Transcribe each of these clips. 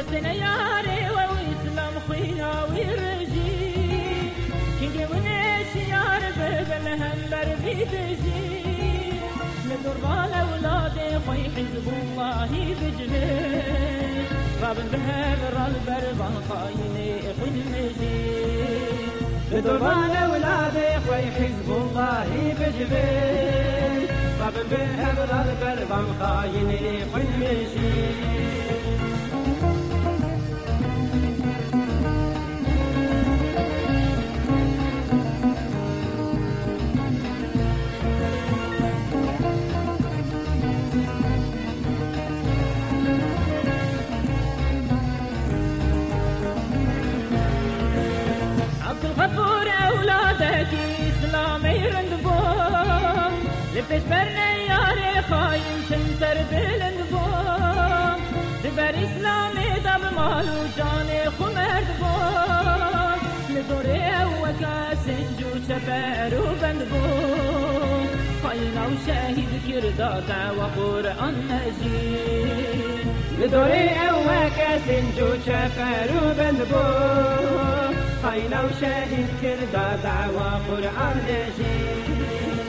دستنا ياري وإسلام خوينا ويرجي كنجي ونش يار ببلهم بربي تجي ندور بالأولادي خوي حزب الله بجلي رابن بهبر البربان خايني خوي المجي ندور بالأولادي خوي حزب الله بجلي رابن بهبر البربان خايني خوي المجي غفور أولادك إسلامي رندبوم لفتش برني ياري خاين تنسر بالندبوم دبر إسلامي دب مالو جاني خمرد بوم لدوري أوكا سنجو شبارو بندبوم خاينا وشاهد كردادا وقرآن نجيب لدوري أوكا سنجو شبارو بندبوم خاينا وشاهد كردا دعوة قرآن نجيب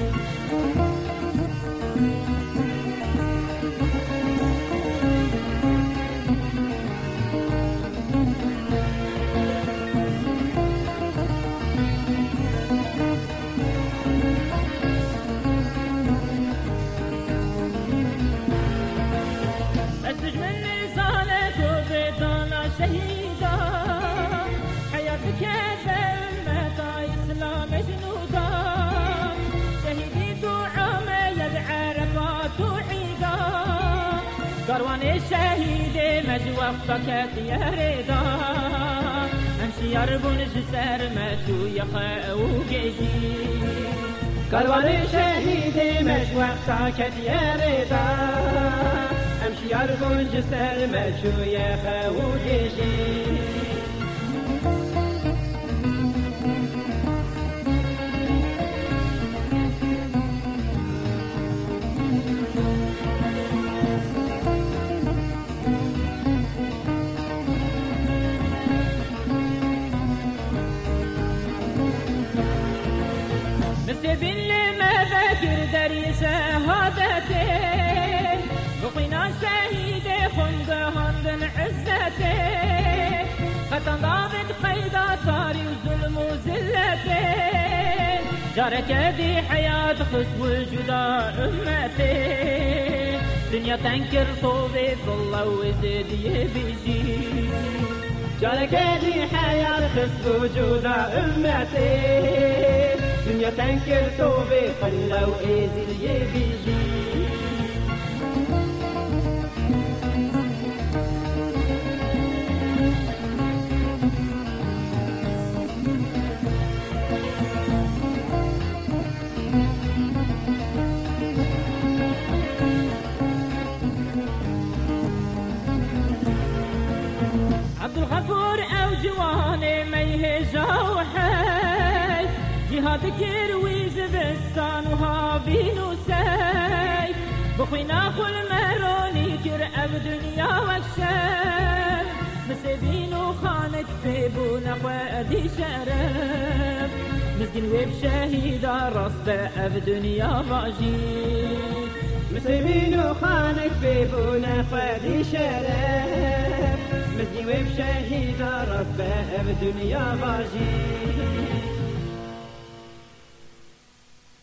أسج من لسانك وبيتنا شهيدا حياتك قروان الشهيد مجوفتك يا رضا امشي يربون جسر ماتو يخاو جيجي قروان الشهيد مجوفتك يا رضا امشي يربون جسر ماتو يخاو جيجي نسيبين لما ذاكر داري شهادتي بقينا شهيد خند هندن عزتي ختم ضابط قيدا طاري وظلم وزلتي جارك دي حياة خص وجودا أمتي دنيا تنكر طوبي بالله وزيد يبيجي جارك دي حياة خص وجودا أمتي دنيا تنكر توبي خلا وإيزي يبيجي عبد الغفور أو جواني ما يهجا وحي جهاد كروي زبستان وهابين وسيف بخوينا خل مروني كرأب دنيا وكشف مسبين وخانك بيبونا وادي شرف مسكين ويب شهيدا راس بأب دنيا باجي مسبين وخانك بيبونا وادي شرف مسكين ويب شهيدا راس بأب دنيا باجي